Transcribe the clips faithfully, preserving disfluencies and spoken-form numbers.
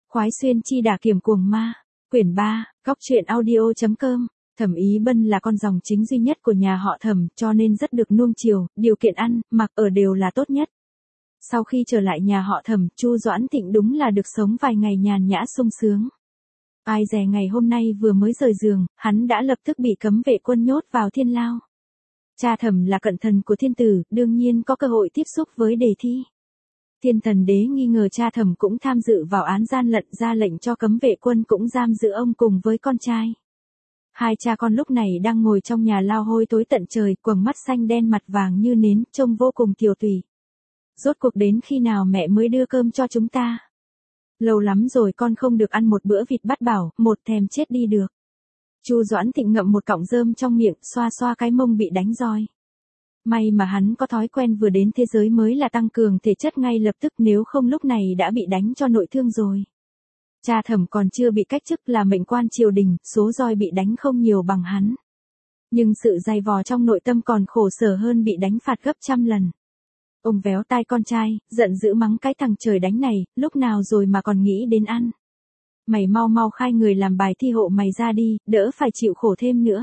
Khoái xuyên chi đả kiểm cuồng ma, quyển ba, góc truyện audio.com. Thẩm Ý Bân là con dòng chính duy nhất của nhà họ Thẩm, cho nên rất được nuông chiều, điều kiện ăn, mặc ở đều là tốt nhất. Sau khi trở lại nhà họ Thẩm, Chu Doãn Thịnh đúng là được sống vài ngày nhàn nhã sung sướng. Ai dè ngày hôm nay vừa mới rời giường, hắn đã lập tức bị cấm vệ quân nhốt vào thiên lao. Cha Thẩm là cận thần của thiên tử, đương nhiên có cơ hội tiếp xúc với đề thi. Thiên Thần Đế nghi ngờ cha Thẩm cũng tham dự vào án gian lận, ra lệnh cho cấm vệ quân cũng giam giữ ông cùng với con trai. Hai cha con lúc này đang ngồi trong nhà lao hôi tối tận trời, quầng mắt xanh đen mặt vàng như nến, trông vô cùng tiều tụy. Rốt cuộc đến khi nào mẹ mới đưa cơm cho chúng ta? Lâu lắm rồi con không được ăn một bữa vịt bát bảo, một thèm chết đi được. Chu Doãn Thịnh ngậm một cọng rơm trong miệng, xoa xoa cái mông bị đánh roi. May mà hắn có thói quen vừa đến thế giới mới là tăng cường thể chất ngay lập tức, nếu không lúc này đã bị đánh cho nội thương rồi. Cha Thẩm còn chưa bị cách chức là mệnh quan triều đình, số roi bị đánh không nhiều bằng hắn. Nhưng sự dày vò trong nội tâm còn khổ sở hơn bị đánh phạt gấp trăm lần. Ông véo tai con trai, giận dữ mắng cái thằng trời đánh này, lúc nào rồi mà còn nghĩ đến ăn. Mày mau mau khai người làm bài thi hộ mày ra đi, đỡ phải chịu khổ thêm nữa.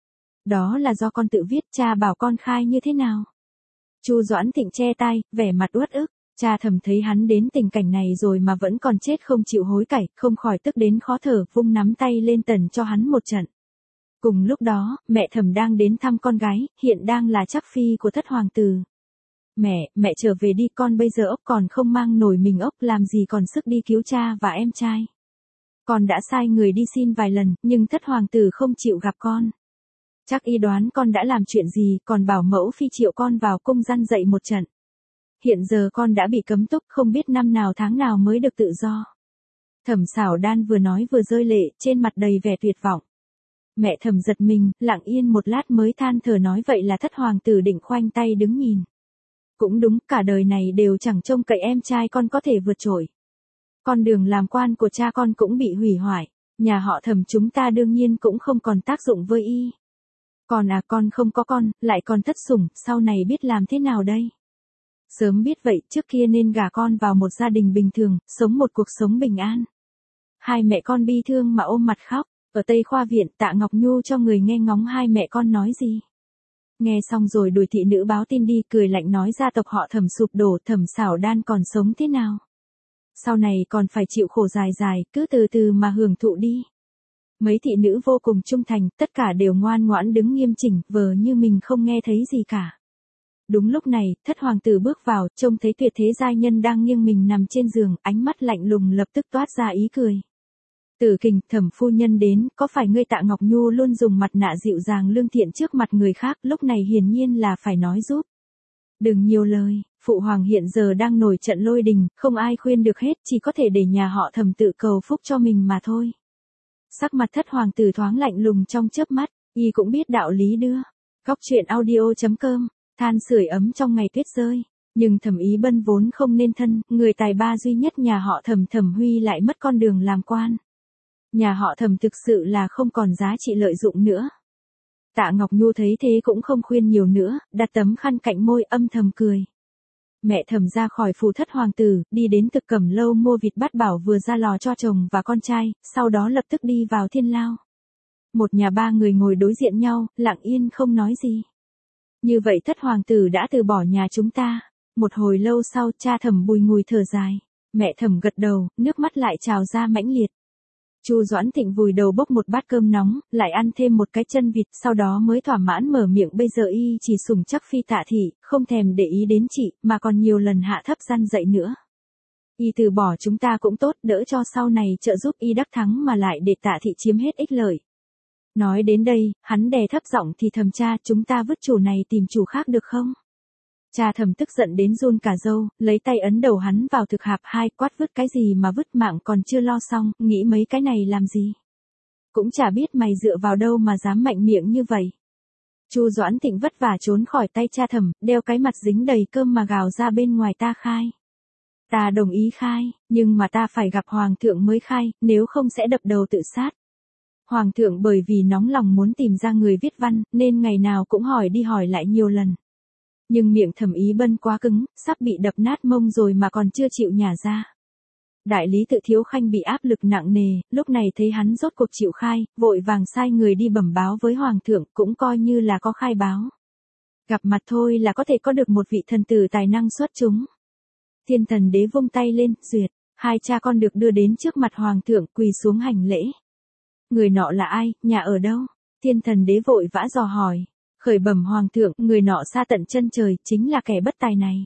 Đó là do con tự viết, cha bảo con khai như thế nào? Chu Doãn Thịnh che tai, vẻ mặt uất ức. Cha Thẩm thấy hắn đến tình cảnh này rồi mà vẫn còn chết không chịu hối cải, không khỏi tức đến khó thở, vung nắm tay lên tần cho hắn một trận. Cùng lúc đó, mẹ Thẩm đang đến thăm con gái, hiện đang là chắc phi của thất hoàng tử. Mẹ, mẹ trở về đi, con bây giờ ốc còn không mang nổi mình ốc, làm gì còn sức đi cứu cha và em trai. Con đã sai người đi xin vài lần, nhưng thất hoàng tử không chịu gặp con. Chắc y đoán con đã làm chuyện gì, còn bảo mẫu phi triệu con vào cung răn dạy một trận. Hiện giờ con đã bị cấm túc, không biết năm nào tháng nào mới được tự do. Thẩm Sảo Đan vừa nói vừa rơi lệ, trên mặt đầy vẻ tuyệt vọng. Mẹ Thẩm giật mình, lặng yên một lát mới than thở nói vậy là thất hoàng tử định khoanh tay đứng nhìn. Cũng đúng, cả đời này đều chẳng trông cậy em trai con có thể vượt trội. Con đường làm quan của cha con cũng bị hủy hoại, nhà họ Thẩm chúng ta đương nhiên cũng không còn tác dụng với y. Còn à, con không có con, lại còn thất sủng, sau này biết làm thế nào đây? Sớm biết vậy, trước kia nên gả con vào một gia đình bình thường, sống một cuộc sống bình an. Hai mẹ con bi thương mà ôm mặt khóc, ở Tây Khoa Viện Tạ Ngọc Nhu cho người nghe ngóng hai mẹ con nói gì. Nghe xong rồi đuổi thị nữ báo tin đi, cười lạnh nói gia tộc họ Thẩm sụp đổ, Thẩm Sảo Đan còn sống thế nào? Sau này còn phải chịu khổ dài dài, cứ từ từ mà hưởng thụ đi. Mấy thị nữ vô cùng trung thành, tất cả đều ngoan ngoãn đứng nghiêm chỉnh, vờ như mình không nghe thấy gì cả. Đúng lúc này, thất hoàng tử bước vào, trông thấy tuyệt thế giai nhân đang nghiêng mình nằm trên giường, ánh mắt lạnh lùng lập tức toát ra ý cười. Tử Kình, Thẩm phu nhân đến, có phải ngươi Tạ Ngọc Nhu luôn dùng mặt nạ dịu dàng lương thiện trước mặt người khác, lúc này hiển nhiên là phải nói giúp. Đừng nhiều lời, phụ hoàng hiện giờ đang nổi trận lôi đình, không ai khuyên được hết, chỉ có thể để nhà họ Thẩm tự cầu phúc cho mình mà thôi. Sắc mặt thất hoàng tử thoáng lạnh lùng trong chớp mắt, y cũng biết đạo lý đưa. Góc truyện audio.com. Than sưởi ấm trong ngày tuyết rơi, nhưng Thẩm Ý Bân vốn không nên thân, người tài ba duy nhất nhà họ Thẩm Thẩm Huy lại mất con đường làm quan. Nhà họ Thẩm thực sự là không còn giá trị lợi dụng nữa. Tạ Ngọc Nhu thấy thế cũng không khuyên nhiều nữa, đặt tấm khăn cạnh môi âm thầm cười. Mẹ Thẩm ra khỏi phủ thất hoàng tử, đi đến Thực Cẩm lâu mua vịt bát bảo vừa ra lò cho chồng và con trai, sau đó lập tức đi vào thiên lao. Một nhà ba người ngồi đối diện nhau, lặng yên không nói gì. Như vậy thất hoàng tử đã từ bỏ nhà chúng ta. Một hồi lâu sau, cha Thẩm bùi ngùi thở dài. Mẹ Thẩm gật đầu, nước mắt lại trào ra mãnh liệt. Chu Doãn Thịnh vùi đầu bốc một bát cơm nóng, lại ăn thêm một cái chân vịt, sau đó mới thỏa mãn mở miệng, bây giờ y chỉ sủng chắc phi Tạ thị, không thèm để ý đến chị, mà còn nhiều lần hạ thấp răn dạy nữa. Y từ bỏ chúng ta cũng tốt, đỡ cho sau này trợ giúp y đắc thắng mà lại để Tạ thị chiếm hết ích lợi. Nói đến đây, hắn đè thấp giọng thì thầm, cha, chúng ta vứt chủ này tìm chủ khác được không? Cha Thẩm tức giận đến run cả râu, lấy tay ấn đầu hắn vào thực hạp hai, quát vứt cái gì mà vứt, mạng còn chưa lo xong, nghĩ mấy cái này làm gì? Cũng chả biết mày dựa vào đâu mà dám mạnh miệng như vậy. Chu Doãn Thịnh vất vả trốn khỏi tay cha Thẩm, đeo cái mặt dính đầy cơm mà gào ra bên ngoài, ta khai. Ta đồng ý khai, nhưng mà ta phải gặp hoàng thượng mới khai, nếu không sẽ đập đầu tự sát. Hoàng thượng bởi vì nóng lòng muốn tìm ra người viết văn, nên ngày nào cũng hỏi đi hỏi lại nhiều lần. Nhưng miệng Thẩm Ý Bân quá cứng, sắp bị đập nát mông rồi mà còn chưa chịu nhả ra. Đại lý Tự Thiếu Khanh bị áp lực nặng nề, lúc này thấy hắn rốt cuộc chịu khai, vội vàng sai người đi bẩm báo với hoàng thượng, cũng coi như là có khai báo. Gặp mặt thôi là có thể có được một vị thần tử tài năng xuất chúng. Thiên Thần Đế vung tay lên, duyệt, hai cha con được đưa đến trước mặt hoàng thượng, quỳ xuống hành lễ. Người nọ là ai, nhà ở đâu? Thiên Thần Đế vội vã dò hỏi. Khởi bẩm hoàng thượng, người nọ xa tận chân trời, chính là kẻ bất tài này.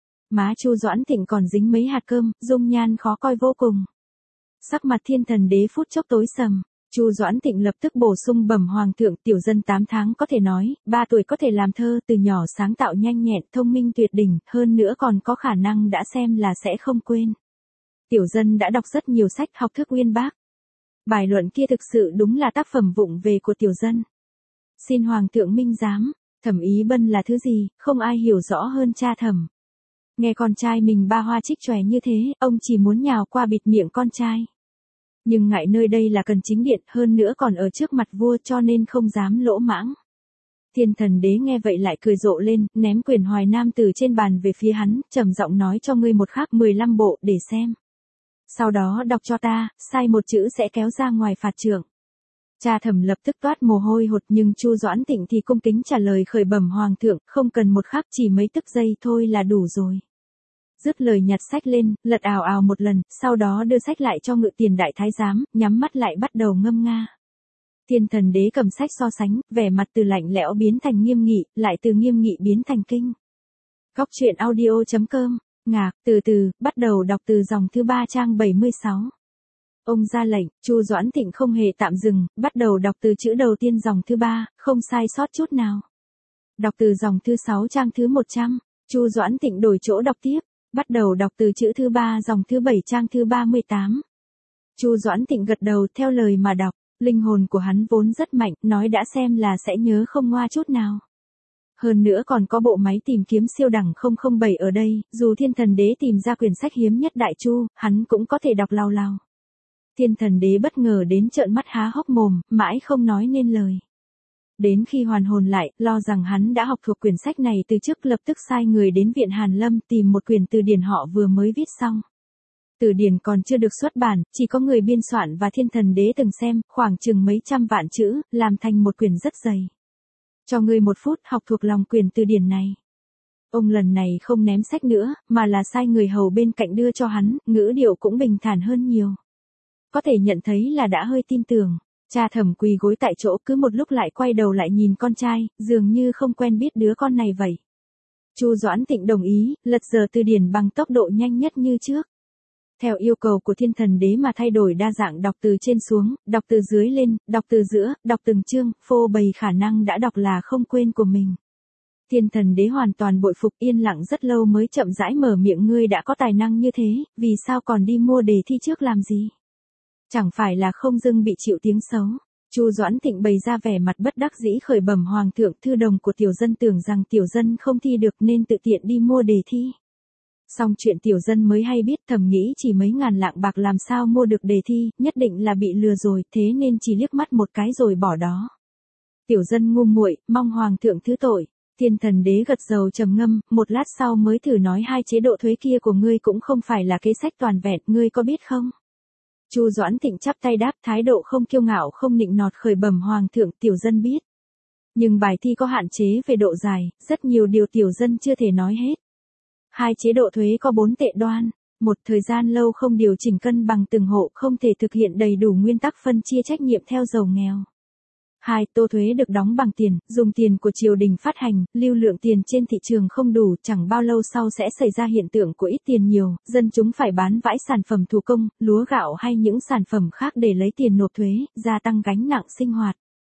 Má Chu Doãn Thịnh còn dính mấy hạt cơm, dung nhan khó coi vô cùng. Sắc mặt Thiên Thần Đế phút chốc tối sầm. Chu Doãn Thịnh lập tức bổ sung bẩm hoàng thượng, tiểu dân tám tháng có thể nói, ba tuổi có thể làm thơ, từ nhỏ sáng tạo nhanh nhẹn, thông minh tuyệt đỉnh, hơn nữa còn có khả năng đã xem là sẽ không quên. Tiểu dân đã đọc rất nhiều sách học thức uyên bác. Bài luận kia thực sự đúng là tác phẩm vụng về của tiểu dân. Xin hoàng thượng minh giám, Thẩm Ý Bân là thứ gì, không ai hiểu rõ hơn cha Thẩm. Nghe con trai mình ba hoa trích chòe như thế, ông chỉ muốn nhào qua bịt miệng con trai. Nhưng ngại nơi đây là cần chính điện, hơn nữa còn ở trước mặt vua cho nên không dám lỗ mãng. Thiên Thần Đế nghe vậy lại cười rộ lên, ném quyển Hoài Nam từ trên bàn về phía hắn, trầm giọng nói cho ngươi một khắc mười lăm bộ để xem. Sau đó đọc cho ta, sai một chữ sẽ kéo ra ngoài phạt trưởng. Cha Thẩm lập tức toát mồ hôi hột, nhưng Chu Doãn Thịnh thì cung kính trả lời khởi bẩm hoàng thượng, không cần một khắc, chỉ mấy tức giây thôi là đủ rồi. Dứt lời nhặt sách lên, lật ào ào một lần, sau đó đưa sách lại cho Ngự Tiền Đại Thái Giám, nhắm mắt lại bắt đầu ngâm nga. Thiên Thần Đế cầm sách so sánh, vẻ mặt từ lạnh lẽo biến thành nghiêm nghị, lại từ nghiêm nghị biến thành kinh. Góc truyện audio chấm com, ngạc, từ từ, bắt đầu đọc từ dòng thứ ba trang bảy mươi sáu. Ông ra lệnh, Chu Doãn Thịnh không hề tạm dừng, bắt đầu đọc từ chữ đầu tiên dòng thứ ba, không sai sót chút nào. Đọc từ dòng thứ sáu trang thứ một trăm, Chu Doãn Thịnh đổi chỗ đọc tiếp, bắt đầu đọc từ chữ thứ ba dòng thứ bảy trang thứ ba mươi tám. Chu Doãn Thịnh gật đầu theo lời mà đọc, linh hồn của hắn vốn rất mạnh, nói đã xem là sẽ nhớ không ngoa chút nào. Hơn nữa còn có bộ máy tìm kiếm siêu đẳng không không bảy ở đây, dù Thiên Thần Đế tìm ra quyển sách hiếm nhất Đại Chu, hắn cũng có thể đọc lao lao. Thiên Thần Đế bất ngờ đến trợn mắt há hốc mồm, mãi không nói nên lời. Đến khi hoàn hồn lại, lo rằng hắn đã học thuộc quyển sách này từ trước, lập tức sai người đến viện Hàn Lâm tìm một quyển từ điển họ vừa mới viết xong. Từ điển còn chưa được xuất bản, chỉ có người biên soạn và Thiên Thần Đế từng xem, khoảng chừng mấy trăm vạn chữ, làm thành một quyển rất dày. Cho ngươi một phút học thuộc lòng quyển từ điển này. Ông lần này không ném sách nữa, mà là sai người hầu bên cạnh đưa cho hắn, ngữ điệu cũng bình thản hơn nhiều. Có thể nhận thấy là đã hơi tin tưởng. Cha Thẩm quỳ gối tại chỗ, cứ một lúc lại quay đầu lại nhìn con trai, dường như không quen biết đứa con này vậy. Chu Doãn Thịnh đồng ý, lật dở từ điển bằng tốc độ nhanh nhất như trước. Theo yêu cầu của Thiên Thần Đế mà thay đổi đa dạng, đọc từ trên xuống, đọc từ dưới lên, đọc từ giữa, đọc từng chương, phô bày khả năng đã đọc là không quên của mình. Thiên Thần Đế hoàn toàn bội phục, yên lặng rất lâu mới chậm rãi mở miệng, ngươi đã có tài năng như thế, vì sao còn đi mua đề thi trước làm gì? Chẳng phải là không dưng bị chịu tiếng xấu. Chu Doãn Thịnh bày ra vẻ mặt bất đắc dĩ khởi bẩm hoàng thượng, thư đồng của tiểu dân tưởng rằng tiểu dân không thi được nên tự tiện đi mua đề thi. Song chuyện tiểu dân mới hay biết, thầm nghĩ chỉ mấy ngàn lạng bạc làm sao mua được đề thi, nhất định là bị lừa rồi, thế nên chỉ liếc mắt một cái rồi bỏ đó. Tiểu dân ngu muội, mong hoàng thượng thứ tội. Thiên Thần Đế gật đầu trầm ngâm, một lát sau mới thử nói, hai chế độ thuế kia của ngươi cũng không phải là kế sách toàn vẹn, ngươi có biết không? Chu Doãn Thịnh chắp tay đáp, thái độ không kiêu ngạo không nịnh nọt khởi bẩm hoàng thượng, tiểu dân biết. Nhưng bài thi có hạn chế về độ dài, rất nhiều điều tiểu dân chưa thể nói hết. Hai chế độ thuế có bốn tệ đoan, một thời gian lâu không điều chỉnh cân bằng từng hộ, không thể thực hiện đầy đủ nguyên tắc phân chia trách nhiệm theo giàu nghèo. Hai, tô thuế được đóng bằng tiền, dùng tiền của triều đình phát hành, lưu lượng tiền trên thị trường không đủ, chẳng bao lâu sau sẽ xảy ra hiện tượng của ít tiền nhiều, dân chúng phải bán vãi sản phẩm thủ công, lúa gạo hay những sản phẩm khác để lấy tiền nộp thuế, gia tăng gánh nặng sinh hoạt.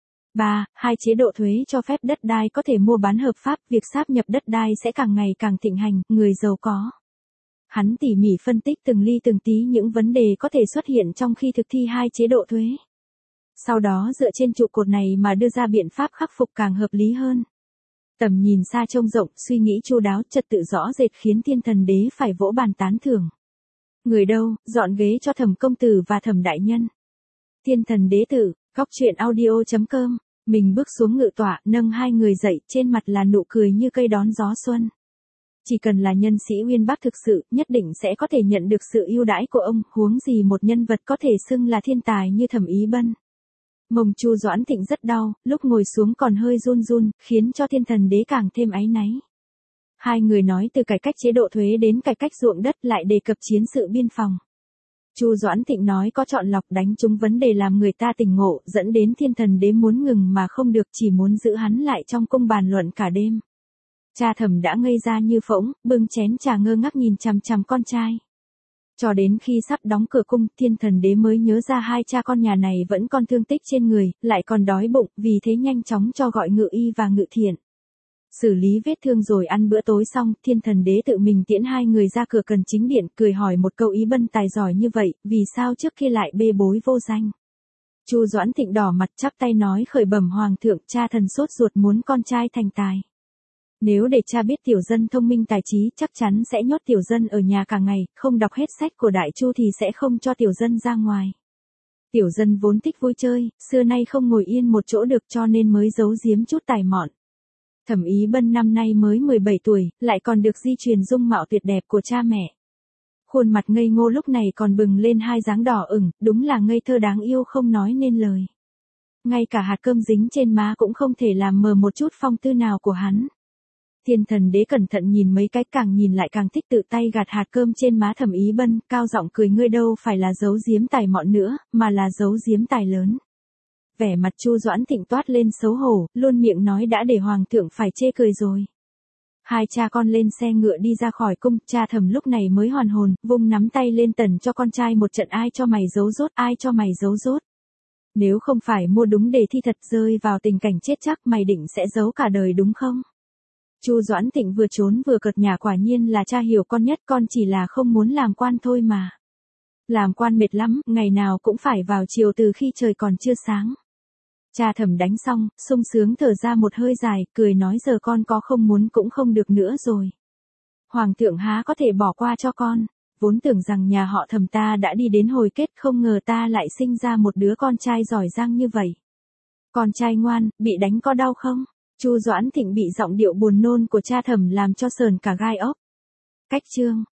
Ba, hai chế độ thuế cho phép đất đai có thể mua bán hợp pháp, việc sáp nhập đất đai sẽ càng ngày càng thịnh hành, người giàu có. Hắn tỉ mỉ phân tích từng ly từng tí những vấn đề có thể xuất hiện trong khi thực thi hai chế độ thuế. Sau đó dựa trên trụ cột này mà đưa ra biện pháp khắc phục càng hợp lý hơn. Tầm nhìn xa trông rộng, suy nghĩ chu đáo, trật tự rõ rệt khiến Thiên Thần Đế phải vỗ bàn tán thưởng. Người đâu, dọn ghế cho Thẩm công tử và Thẩm đại nhân. Thiên Thần Đế tử, góc truyện audio chấm com, mình bước xuống ngự tọa, nâng hai người dậy, trên mặt là nụ cười như cây đón gió xuân. Chỉ cần là nhân sĩ uyên bác thực sự, nhất định sẽ có thể nhận được sự ưu đãi của ông, huống gì một nhân vật có thể xưng là thiên tài như Thẩm Ý Bân. Mông Chu Doãn Thịnh rất đau, lúc ngồi xuống còn hơi run run, khiến cho Thiên Thần Đế càng thêm áy náy. Hai người nói từ cải cách chế độ thuế đến cải cách ruộng đất, lại đề cập chiến sự biên phòng. Chu Doãn Thịnh nói có chọn lọc, đánh trúng vấn đề làm người ta tỉnh ngộ, dẫn đến Thiên Thần Đế muốn ngừng mà không được, chỉ muốn giữ hắn lại trong cung bàn luận cả đêm. Cha Thẩm đã ngây ra như phỗng, bưng chén trà ngơ ngác nhìn chằm chằm con trai. Cho đến khi sắp đóng cửa cung, Thiên Thần Đế mới nhớ ra hai cha con nhà này vẫn còn thương tích trên người, lại còn đói bụng, vì thế nhanh chóng cho gọi ngự y và ngự thiện. Xử lý vết thương rồi ăn bữa tối xong, Thiên Thần Đế tự mình tiễn hai người ra cửa cần chính điện, cười hỏi một câu, Ý Bân tài giỏi như vậy, vì sao trước kia lại bê bối vô danh. Chu Doãn Thịnh đỏ mặt chắp tay nói khởi bẩm hoàng thượng, cha thần sốt ruột muốn con trai thành tài. Nếu để cha biết tiểu dân thông minh tài trí, chắc chắn sẽ nhốt tiểu dân ở nhà cả ngày, không đọc hết sách của Đại Chu thì sẽ không cho tiểu dân ra ngoài. Tiểu dân vốn thích vui chơi, xưa nay không ngồi yên một chỗ được, cho nên mới giấu giếm chút tài mọn. Thẩm Ý Bân năm nay mới mười bảy tuổi, lại còn được di truyền dung mạo tuyệt đẹp của cha mẹ. Khuôn mặt ngây ngô lúc này còn bừng lên hai dáng đỏ ửng, đúng là ngây thơ đáng yêu không nói nên lời. Ngay cả hạt cơm dính trên má cũng không thể làm mờ một chút phong tư nào của hắn. Thiên Thần Đế cẩn thận nhìn mấy cái, càng nhìn lại càng thích, tự tay gạt hạt cơm trên má Thẩm Ý Bân, cao giọng cười, ngươi đâu phải là giấu giếm tài mọn nữa, mà là giấu giếm tài lớn. Vẻ mặt Chu Doãn Thịnh toát lên xấu hổ, luôn miệng nói đã để hoàng thượng phải chê cười rồi. Hai cha con lên xe ngựa đi ra khỏi cung, cha Thẩm lúc này mới hoàn hồn, vung nắm tay lên tần cho con trai một trận, ai cho mày giấu dốt, ai cho mày giấu dốt. Nếu không phải mua đúng đề thi thật, rơi vào tình cảnh chết chắc, mày định sẽ giấu cả đời đúng không? Chu Doãn Thịnh vừa trốn vừa cợt nhả, quả nhiên là cha hiểu con nhất, con chỉ là không muốn làm quan thôi mà. Làm quan mệt lắm, ngày nào cũng phải vào chiều từ khi trời còn chưa sáng. Cha Thẩm đánh xong, sung sướng thở ra một hơi dài, cười nói giờ con có không muốn cũng không được nữa rồi. Hoàng thượng há có thể bỏ qua cho con, vốn tưởng rằng nhà họ Thẩm ta đã đi đến hồi kết, không ngờ ta lại sinh ra một đứa con trai giỏi giang như vậy. Con trai ngoan, bị đánh có đau không? Chu Doãn Thịnh bị giọng điệu buồn nôn của cha Thẩm làm cho sờn cả gai ốc. Cách chương